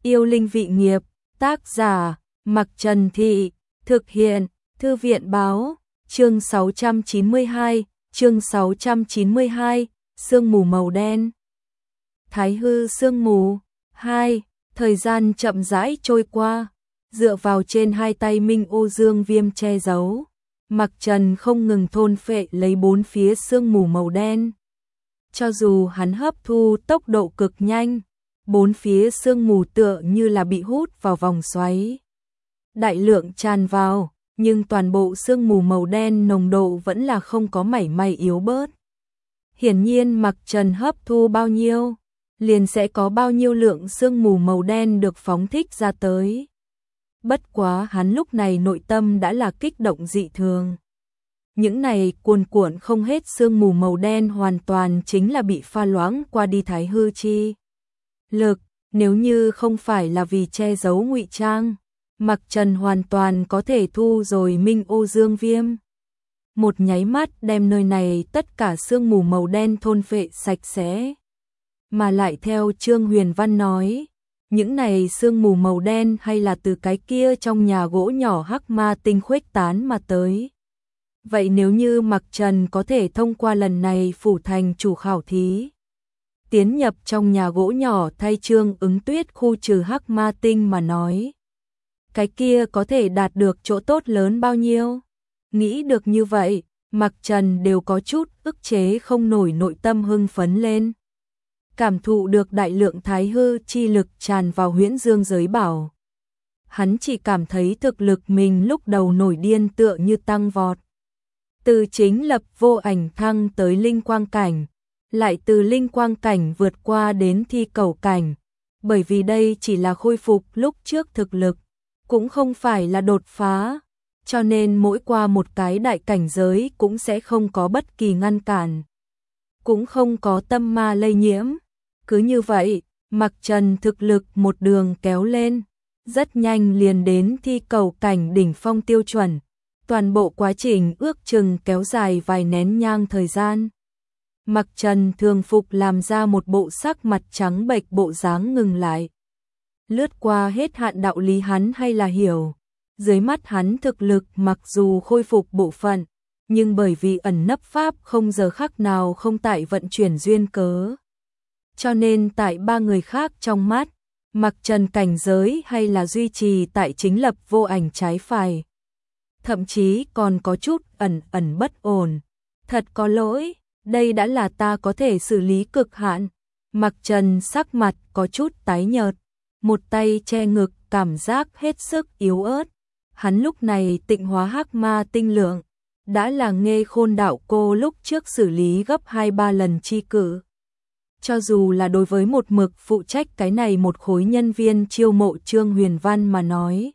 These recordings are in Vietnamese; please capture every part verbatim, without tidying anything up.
Yêu linh vị nghiệp, tác giả, Mặc Trần Thị, thực hiện, Thư viện báo, chương sáu trăm chín mươi hai, chương sáu trăm chín mươi hai, sương mù màu đen. Thái hư sương mù, hai, thời gian chậm rãi trôi qua, dựa vào trên hai tay Minh Ô Dương Viêm che giấu, Mặc Trần không ngừng thôn phệ lấy bốn phía sương mù màu đen. Cho dù hắn hấp thu tốc độ cực nhanh, bốn phía sương mù tựa như là bị hút vào vòng xoáy. Đại lượng tràn vào, nhưng toàn bộ sương mù màu đen nồng độ vẫn là không có mảy may yếu bớt. Hiển nhiên Mặc Trần hấp thu bao nhiêu, liền sẽ có bao nhiêu lượng sương mù màu đen được phóng thích ra tới. Bất quá hắn lúc này nội tâm đã là kích động dị thường. Những này cuồn cuộn không hết sương mù màu đen hoàn toàn chính là bị pha loãng qua đi thái hư chi lực, nếu như không phải là vì che giấu ngụy trang, Mặc Trần hoàn toàn có thể thu rồi Minh Ô Dương Viêm. Một nháy mắt đem nơi này tất cả sương mù màu đen thôn phệ sạch sẽ. Mà lại theo Trương Huyền Văn nói, những này sương mù màu đen hay là từ cái kia trong nhà gỗ nhỏ hắc ma tinh khuếch tán mà tới. Vậy nếu như Mặc Trần có thể thông qua lần này phủ thành chủ khảo thí, tiến nhập trong nhà gỗ nhỏ thay Trương Ứng Tuyết khu trừ hắc ma tinh mà nói, cái kia có thể đạt được chỗ tốt lớn bao nhiêu? Nghĩ được như vậy, Mặc Trần đều có chút ức chế không nổi nội tâm hưng phấn lên. Cảm thụ được đại lượng thái hư chi lực tràn vào huyễn dương giới bảo. Hắn chỉ cảm thấy thực lực mình lúc đầu nổi điên tựa như tăng vọt. Từ chính lập vô ảnh thăng tới linh quang cảnh, lại từ linh quang cảnh vượt qua đến thi cầu cảnh, bởi vì đây chỉ là khôi phục lúc trước thực lực, cũng không phải là đột phá, cho nên mỗi qua một cái đại cảnh giới cũng sẽ không có bất kỳ ngăn cản, cũng không có tâm ma lây nhiễm. Cứ như vậy, Mặc Trần thực lực một đường kéo lên, rất nhanh liền đến thi cầu cảnh đỉnh phong tiêu chuẩn. Toàn bộ quá trình ước chừng kéo dài vài nén nhang thời gian. Mặc Trần thường phục làm ra một bộ sắc mặt trắng bệch bộ dáng ngừng lại. Lướt qua hết hạn đạo lý hắn hay là hiểu. Dưới mắt hắn thực lực mặc dù khôi phục bộ phận, nhưng bởi vì ẩn nấp pháp không giờ khắc nào không tại vận chuyển duyên cớ. Cho nên tại ba người khác trong mắt, Mặc Trần cảnh giới hay là duy trì tại chính lập vô ảnh trái phải. Thậm chí còn có chút ẩn ẩn bất ổn. Thật có lỗi, đây đã là ta có thể xử lý cực hạn. Mặc Trần sắc mặt có chút tái nhợt, một tay che ngực cảm giác hết sức yếu ớt. Hắn lúc này tịnh hóa hắc ma tinh lượng, đã là Nghê Khôn đạo cô lúc trước xử lý gấp hai ba lần chi cử. Cho dù là đối với một mực phụ trách cái này một khối nhân viên chiêu mộ Trương Huyền Văn mà nói,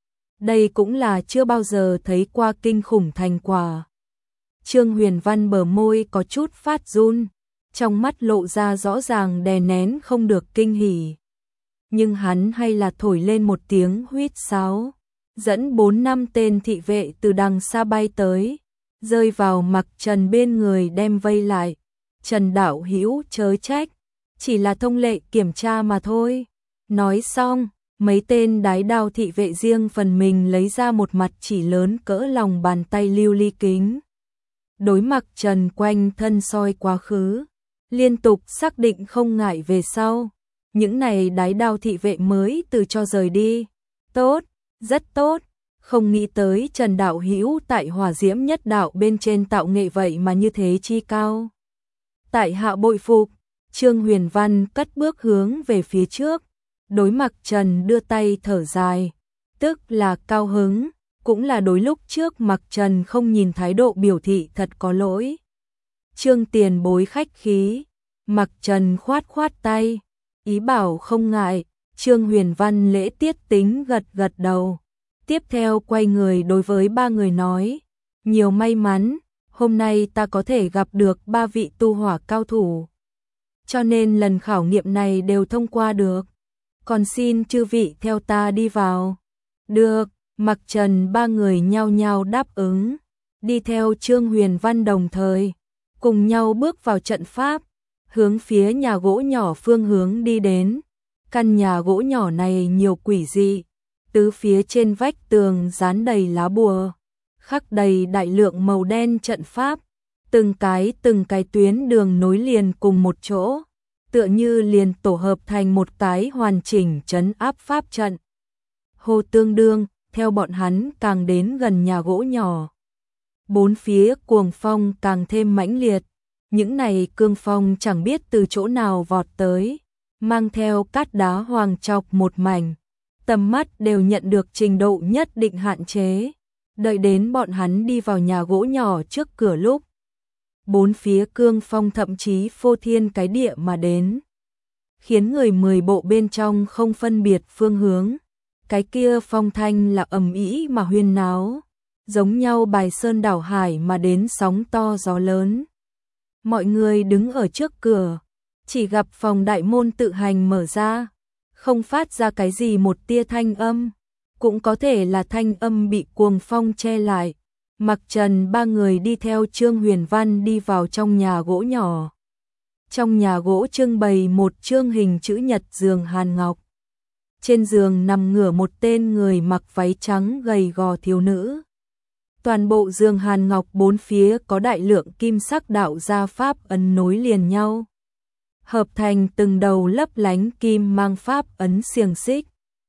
đây cũng là chưa bao giờ thấy qua kinh khủng thành quả. Trương Huyền Văn bờ môi có chút phát run, trong mắt lộ ra rõ ràng đè nén không được kinh hỉ. Nhưng hắn hay là thổi lên một tiếng huýt sáo, dẫn bốn năm tên thị vệ từ đằng xa bay tới, rơi vào Mặc Trần bên người đem vây lại. Trần đạo hữu chớ trách, chỉ là thông lệ kiểm tra mà thôi. Nói xong, mấy tên đái đao thị vệ riêng phần mình lấy ra một mặt chỉ lớn cỡ lòng bàn tay lưu ly kính. Đối Mặc Trần quanh thân soi quá khứ, liên tục xác định không ngại về sau. Những này đái đao thị vệ mới từ cho rời đi. Tốt, rất tốt, không nghĩ tới Trần đạo hữu tại hỏa diễm nhất đạo bên trên tạo nghệ vậy mà như thế chi cao. Tại hạ bội phục, Trương Huyền Văn cất bước hướng về phía trước, đối Mặc Trần đưa tay thở dài, tức là cao hứng, cũng là đối lúc trước Mặc Trần không nhìn thái độ biểu thị thật có lỗi. Trương tiền bối khách khí, Mặc Trần khoát khoát tay, ý bảo không ngại. Trương Huyền Văn lễ tiết tính gật gật đầu, tiếp theo quay người đối với ba người nói, nhiều may mắn. Hôm nay ta có thể gặp được ba vị tu hỏa cao thủ, cho nên lần khảo nghiệm này đều thông qua được. Còn xin chư vị theo ta đi vào. Được, Mặc Trần ba người nhao nhao đáp ứng, đi theo Trương Huyền Văn đồng thời, cùng nhau bước vào trận pháp, hướng phía nhà gỗ nhỏ phương hướng đi đến. Căn nhà gỗ nhỏ này nhiều quỷ dị, tứ phía trên vách tường dán đầy lá bùa, khắc đầy đại lượng màu đen trận pháp, từng cái từng cái tuyến đường nối liền cùng một chỗ, tựa như liền tổ hợp thành một cái hoàn chỉnh trấn áp pháp trận. Hồ Tương Đương, theo bọn hắn càng đến gần nhà gỗ nhỏ, bốn phía cuồng phong càng thêm mãnh liệt, những này cương phong chẳng biết từ chỗ nào vọt tới, mang theo cát đá hoàng chọc một mảnh, tầm mắt đều nhận được trình độ nhất định hạn chế. Đợi đến bọn hắn đi vào nhà gỗ nhỏ trước cửa lúc, bốn phía cương phong thậm chí phô thiên cái địa mà đến, khiến người mười bộ bên trong không phân biệt phương hướng. Cái kia phong thanh là ầm ĩ mà huyên náo, giống nhau bài sơn đảo hải mà đến sóng to gió lớn. Mọi người đứng ở trước cửa, chỉ gặp phòng đại môn tự hành mở ra, không phát ra cái gì một tia thanh âm, cũng có thể là thanh âm bị cuồng phong che lại. Mặc Trần ba người đi theo Trương Huyền Văn đi vào trong nhà gỗ nhỏ. Trong nhà gỗ trưng bày một chương hình chữ nhật giường hàn ngọc. Trên giường nằm ngửa một tên người mặc váy trắng gầy gò thiếu nữ. Toàn bộ giường hàn ngọc bốn phía có đại lượng kim sắc đạo gia pháp ấn nối liền nhau, hợp thành từng đầu lấp lánh kim mang pháp ấn xiềng xích,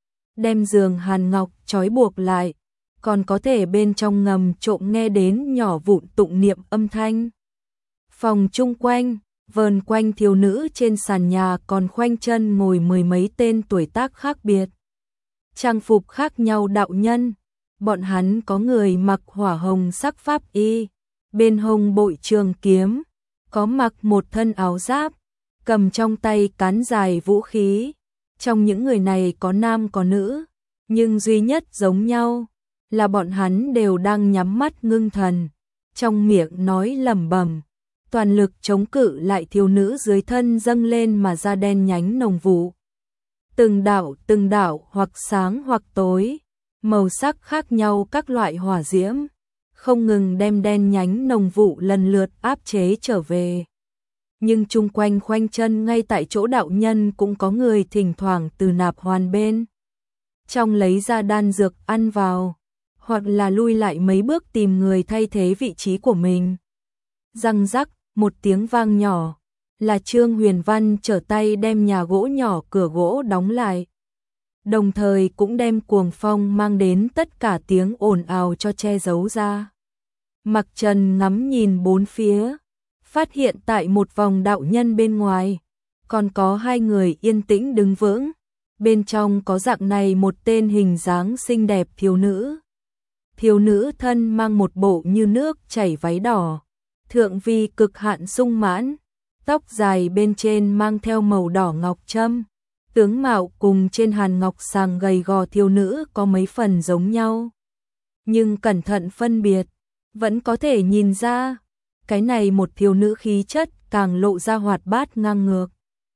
đem giường hàn ngọc trói buộc lại, còn có thể bên trong ngầm trộm nghe đến nhỏ vụn tụng niệm âm thanh. Phòng chung quanh, vờn quanh thiếu nữ trên sàn nhà còn khoanh chân ngồi mười mấy tên tuổi tác khác biệt, trang phục khác nhau đạo nhân. Bọn hắn có người mặc hỏa hồng sắc pháp y, bên hông bội trường kiếm, có mặc một thân áo giáp, cầm trong tay cán dài vũ khí. Trong những người này có nam có nữ, nhưng duy nhất giống nhau là bọn hắn đều đang nhắm mắt ngưng thần, trong miệng nói lẩm bẩm, toàn lực chống cự lại thiếu nữ dưới thân dâng lên mà ra đen nhánh nồng vụ. Từng đạo từng đạo hoặc sáng hoặc tối, màu sắc khác nhau các loại hỏa diễm, không ngừng đem đen nhánh nồng vụ lần lượt áp chế trở về. Nhưng chung quanh khoanh chân ngay tại chỗ đạo nhân cũng có người thỉnh thoảng từ nạp hoàn bên trong lấy ra đan dược ăn vào, hoặc là lui lại mấy bước tìm người thay thế vị trí của mình. Răng rắc, một tiếng vang nhỏ, là Trương Huyền Văn trở tay đem nhà gỗ nhỏ cửa gỗ đóng lại, đồng thời cũng đem cuồng phong mang đến tất cả tiếng ồn ào cho che giấu ra. Mặc Trần ngắm nhìn bốn phía, phát hiện tại một vòng đạo nhân bên ngoài, còn có hai người yên tĩnh đứng vững, bên trong có dạng này một tên hình dáng xinh đẹp thiếu nữ. Thiếu nữ thân mang một bộ như nước chảy váy đỏ, thượng vi cực hạn sung mãn, tóc dài bên trên mang theo màu đỏ ngọc trâm, tướng mạo cùng trên hàn ngọc sàng gầy gò thiếu nữ có mấy phần giống nhau. Nhưng cẩn thận phân biệt, vẫn có thể nhìn ra, cái này một thiếu nữ khí chất càng lộ ra hoạt bát ngang ngược.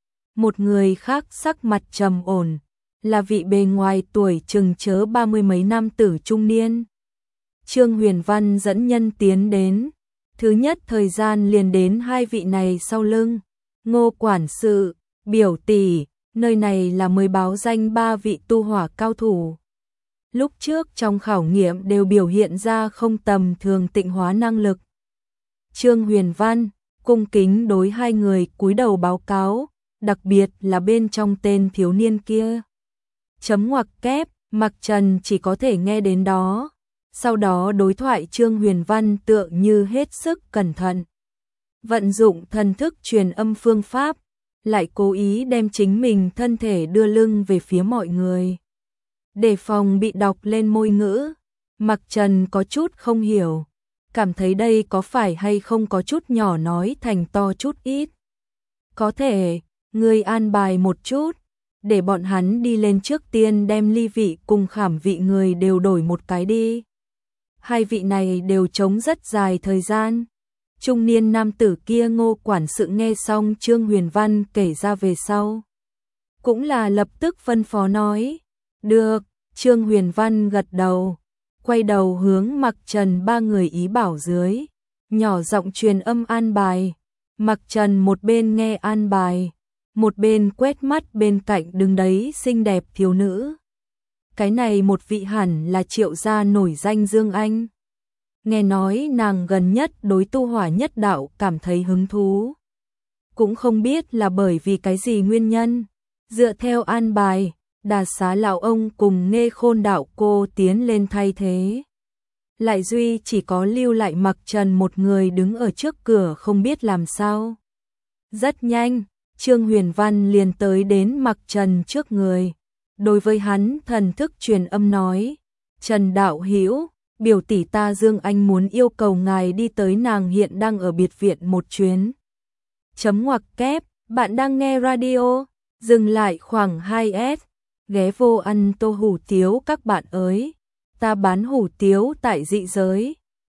Một người khác sắc mặt trầm ổn, là vị bề ngoài tuổi chừng chớ ba mươi mấy năm tử trung niên. Trương Huyền Văn dẫn nhân tiến đến, thứ nhất thời gian liền đến hai vị này sau lưng. Ngô quản sự, biểu tỷ, nơi này là mới báo danh ba vị tu hỏa cao thủ. Lúc trước trong khảo nghiệm đều biểu hiện ra không tầm thường tịnh hóa năng lực. Trương Huyền Văn cung kính đối hai người cúi đầu báo cáo, đặc biệt là bên trong tên thiếu niên kia. Chấm ngoặc kép, Mặc Trần chỉ có thể nghe đến đó. Sau đó đối thoại Trương Huyền Văn tựa như hết sức cẩn thận, vận dụng thần thức truyền âm phương pháp, lại cố ý đem chính mình thân thể đưa lưng về phía mọi người, để phòng bị đọc lên môi ngữ. Mặc Trần có chút không hiểu, cảm thấy đây có phải hay không có chút nhỏ nói thành to chút ít. Có thể, ngươi an bài một chút, để bọn hắn đi lên trước tiên đem ly vị cùng khảm vị người đều đổi một cái đi. Hai vị này đều chống rất dài thời gian. Trung niên nam tử kia Ngô quản sự nghe xong Trương Huyền Văn kể ra về sau, cũng là lập tức phân phó nói, được. Trương Huyền Văn gật đầu, quay đầu hướng Mặc Trần ba người ý bảo dưới, nhỏ giọng truyền âm an bài. Mặc Trần một bên nghe an bài, một bên quét mắt bên cạnh đứng đấy xinh đẹp thiếu nữ. Cái này một vị hẳn là Triệu gia nổi danh Dương Anh. Nghe nói nàng gần nhất đối tu hỏa nhất đạo cảm thấy hứng thú. Cũng không biết là bởi vì cái gì nguyên nhân. Dựa theo an bài, Đà Xá lão ông cùng Nghê Khôn đạo cô tiến lên thay thế. Lại duy chỉ có lưu lại Mặc Trần một người đứng ở trước cửa không biết làm sao. Rất nhanh, Trương Huyền Văn liền tới đến Mặc Trần trước người. Đối với hắn thần thức truyền âm nói, Trần đạo hữu, biểu tỷ ta Dương Anh muốn yêu cầu ngài đi tới, nàng hiện đang ở biệt viện một chuyến. Chấm ngoặc kép, bạn đang nghe radio, dừng lại khoảng hai s, ghé vô ăn tô hủ tiếu các bạn ơi, ta bán hủ tiếu tại dị giới.